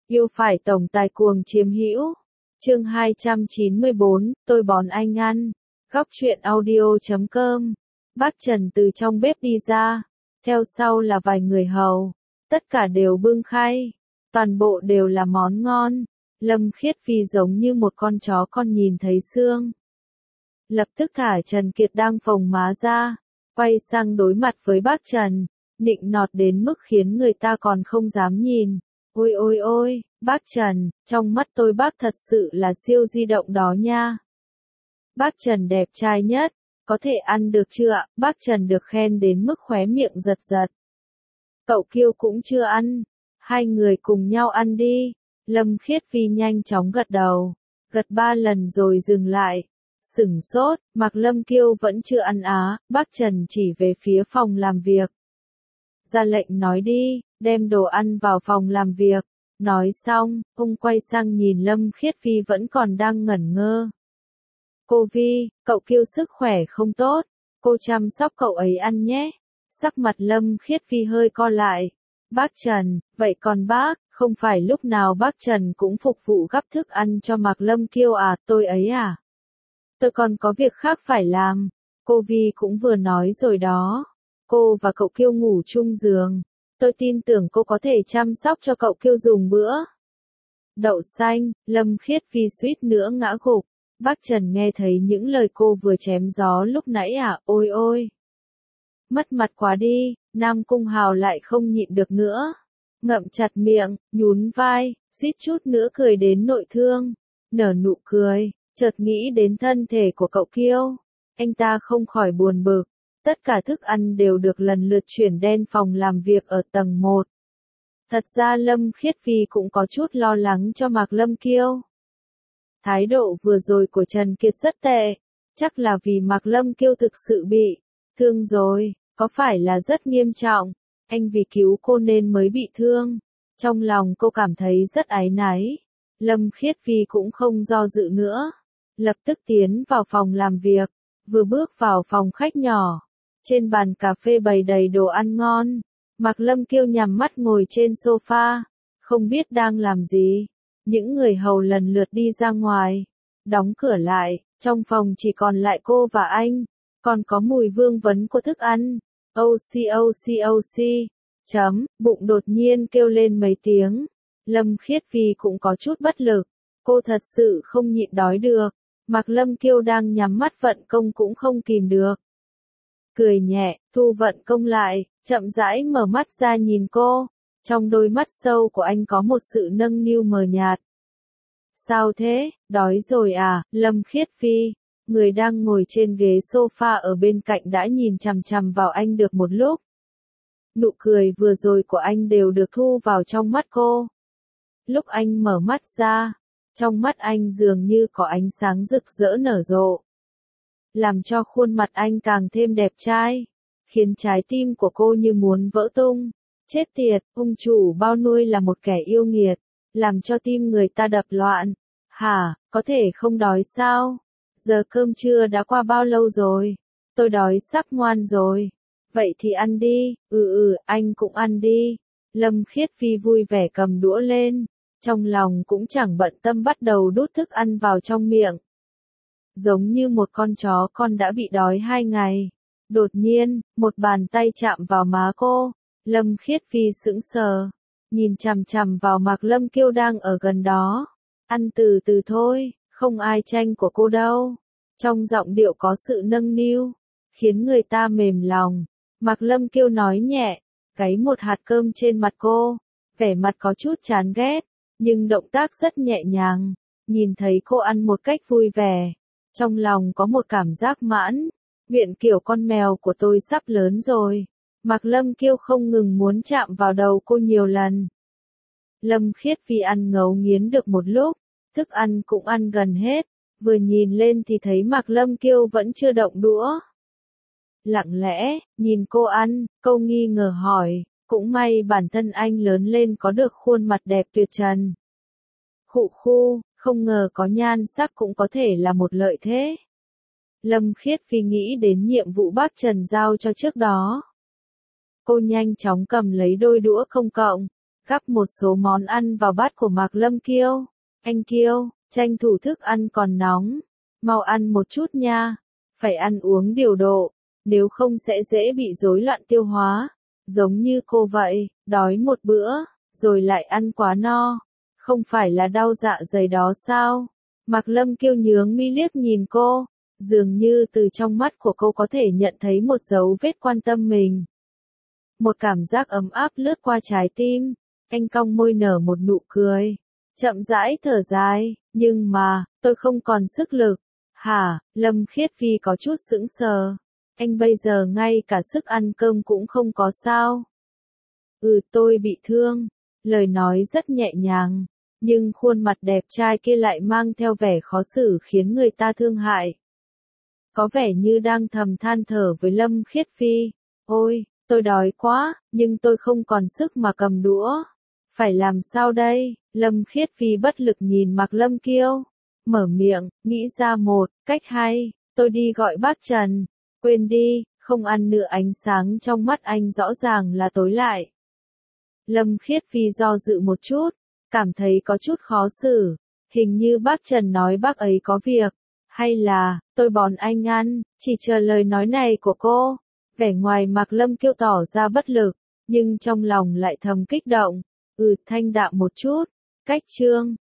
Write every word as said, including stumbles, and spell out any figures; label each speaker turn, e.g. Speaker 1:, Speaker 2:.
Speaker 1: Yêu phải tổng tài cuồng chiếm hữu. Chương hai trăm chín mươi bốn, tôi bón anh ăn. Góc truyện audio chấm com. Bác Trần từ trong bếp đi ra, theo sau là vài người hầu, tất cả đều bưng khay, toàn bộ đều là món ngon. Lâm Khiết Phi giống như một con chó con nhìn thấy xương. Lập tức thả Trần Kiệt đang phồng má ra, quay sang đối mặt với bác Trần, nịnh nọt đến mức khiến người ta còn không dám nhìn. Ôi ôi ôi, bác Trần, trong mắt tôi bác thật sự là siêu di động đó nha. Bác Trần đẹp trai nhất, có thể ăn được chưa ạ? Bác Trần được khen đến mức khóe miệng giật giật. Cậu Kiêu cũng chưa ăn, hai người cùng nhau ăn đi. Lâm Khiết Phi nhanh chóng gật đầu, gật ba lần rồi dừng lại. Sửng sốt, Mạc Lâm Kiêu vẫn chưa ăn á, bác Trần chỉ về phía phòng làm việc. Ra lệnh nói đi, đem đồ ăn vào phòng làm việc. Nói xong, ông quay sang nhìn Lâm Khiết Phi vẫn còn đang ngẩn ngơ. Cô Vi, cậu Kiêu sức khỏe không tốt, cô chăm sóc cậu ấy ăn nhé. Sắc mặt Lâm Khiết Phi hơi co lại. Bác Trần, vậy còn bác, không phải lúc nào bác Trần cũng phục vụ gắp thức ăn cho Mạc Lâm Kiêu à, tôi ấy à? Tôi còn có việc khác phải làm. Cô Vi cũng vừa nói rồi đó. Cô và cậu Kiêu ngủ chung giường. Tôi tin tưởng cô có thể chăm sóc cho cậu Kiêu dùng bữa. Đậu xanh, Lâm Khiết Phi suýt nữa ngã gục. Bác Trần nghe thấy những lời cô vừa chém gió lúc nãy à, ôi ôi. Mất mặt quá đi, Nam Cung Hào lại không nhịn được nữa. Ngậm chặt miệng, nhún vai, suýt chút nữa cười đến nội thương. Nở nụ cười, chợt nghĩ đến thân thể của cậu Kiêu. Anh ta không khỏi buồn bực. Tất cả thức ăn đều được lần lượt chuyển đến phòng làm việc ở tầng một. Thật ra Lâm Khiết Phi cũng có chút lo lắng cho Mạc Lâm Kiêu. Thái độ vừa rồi của Trần Kiệt rất tệ, chắc là vì Mạc Lâm Kiêu thực sự bị thương rồi, có phải là rất nghiêm trọng, anh vì cứu cô nên mới bị thương. Trong lòng cô cảm thấy rất áy náy. Lâm Khiết Phi cũng không do dự nữa, lập tức tiến vào phòng làm việc, vừa bước vào phòng khách nhỏ. Trên bàn cà phê bày đầy đồ ăn ngon, Mạc Lâm Kiêu nhắm mắt ngồi trên sofa, không biết đang làm gì. Những người hầu lần lượt đi ra ngoài, đóng cửa lại, trong phòng chỉ còn lại cô và anh, còn có mùi vương vấn của thức ăn. Oxy oxy oxy, chấm, bụng đột nhiên kêu lên mấy tiếng. Lâm Khiết Phi cũng có chút bất lực, cô thật sự không nhịn đói được. Mạc Lâm Kiêu đang nhắm mắt vận công cũng không kìm được. Cười nhẹ, thu vận công lại, chậm rãi mở mắt ra nhìn cô. Trong đôi mắt sâu của anh có một sự nâng niu mờ nhạt. Sao thế, đói rồi à? Lâm Khiết Phi, người đang ngồi trên ghế sofa ở bên cạnh đã nhìn chằm chằm vào anh được một lúc. Nụ cười vừa rồi của anh đều được thu vào trong mắt cô. Lúc anh mở mắt ra, trong mắt anh dường như có ánh sáng rực rỡ nở rộ, làm cho khuôn mặt anh càng thêm đẹp trai, khiến trái tim của cô như muốn vỡ tung. Chết tiệt, ông chủ bao nuôi là một kẻ yêu nghiệt, làm cho tim người ta đập loạn. Hả, có thể không đói sao? Giờ cơm trưa đã qua bao lâu rồi? Tôi đói sắp ngoan rồi. Vậy thì ăn đi, ừ ừ, anh cũng ăn đi. Lâm Khiết Phi vui vẻ cầm đũa lên, trong lòng cũng chẳng bận tâm bắt đầu đút thức ăn vào trong miệng. Giống như một con chó con đã bị đói hai ngày. Đột nhiên, một bàn tay chạm vào má cô. Lâm Khiết Phi sững sờ, nhìn chằm chằm vào Mạc Lâm Kiêu đang ở gần đó. Ăn từ từ thôi, không ai tranh của cô đâu. Trong giọng điệu có sự nâng niu, khiến người ta mềm lòng. Mạc Lâm Kiêu nói nhẹ, gáy một hạt cơm trên mặt cô, vẻ mặt có chút chán ghét, nhưng động tác rất nhẹ nhàng. Nhìn thấy cô ăn một cách vui vẻ, trong lòng có một cảm giác mãn. Miệng kiểu con mèo của tôi sắp lớn rồi. Mạc Lâm Kiêu không ngừng muốn chạm vào đầu cô nhiều lần. Lâm Khiết Phi ăn ngấu nghiến được một lúc, thức ăn cũng ăn gần hết, vừa nhìn lên thì thấy Mạc Lâm Kiêu vẫn chưa động đũa. Lặng lẽ, nhìn cô ăn, câu nghi ngờ hỏi, cũng may bản thân anh lớn lên có được khuôn mặt đẹp tuyệt trần. Khụ khu, không ngờ có nhan sắc cũng có thể là một lợi thế. Lâm Khiết Phi nghĩ đến nhiệm vụ bác Trần giao cho trước đó. Cô nhanh chóng cầm lấy đôi đũa công cộng, gắp một số món ăn vào bát của Mạc Lâm Kiêu. Anh Kiêu, tranh thủ thức ăn còn nóng, mau ăn một chút nha, phải ăn uống điều độ, nếu không sẽ dễ bị rối loạn tiêu hóa, giống như cô vậy, đói một bữa, rồi lại ăn quá no, không phải là đau dạ dày đó sao? Mạc Lâm Kiêu nhướng mi liếc nhìn cô, dường như từ trong mắt của cô có thể nhận thấy một dấu vết quan tâm mình. Một cảm giác ấm áp lướt qua trái tim, anh cong môi nở một nụ cười, chậm rãi thở dài, nhưng mà, tôi không còn sức lực. Hả? Lâm Khiết Phi có chút sững sờ. Anh bây giờ ngay cả sức ăn cơm cũng không có sao? Ừ, tôi bị thương. Lời nói rất nhẹ nhàng, nhưng khuôn mặt đẹp trai kia lại mang theo vẻ khó xử khiến người ta thương hại. Có vẻ như đang thầm than thở với Lâm Khiết Phi. Ôi, tôi đói quá, nhưng tôi không còn sức mà cầm đũa. Phải làm sao đây? Lâm Khiết Phi bất lực nhìn Mạc Lâm Kiêu. Mở miệng, nghĩ ra một cách hay, tôi đi gọi bác Trần. Quên đi, không ăn nữa. Ánh sáng trong mắt anh rõ ràng là tối lại. Lâm Khiết Phi do dự một chút, cảm thấy có chút khó xử. Hình như bác Trần nói bác ấy có việc, hay là, tôi bón anh ăn, chỉ chờ lời nói này của cô. Vẻ ngoài Mạc Lâm Kiêu tỏ ra bất lực, nhưng trong lòng lại thầm kích động. Ừ, thanh đạm một chút. Cách chương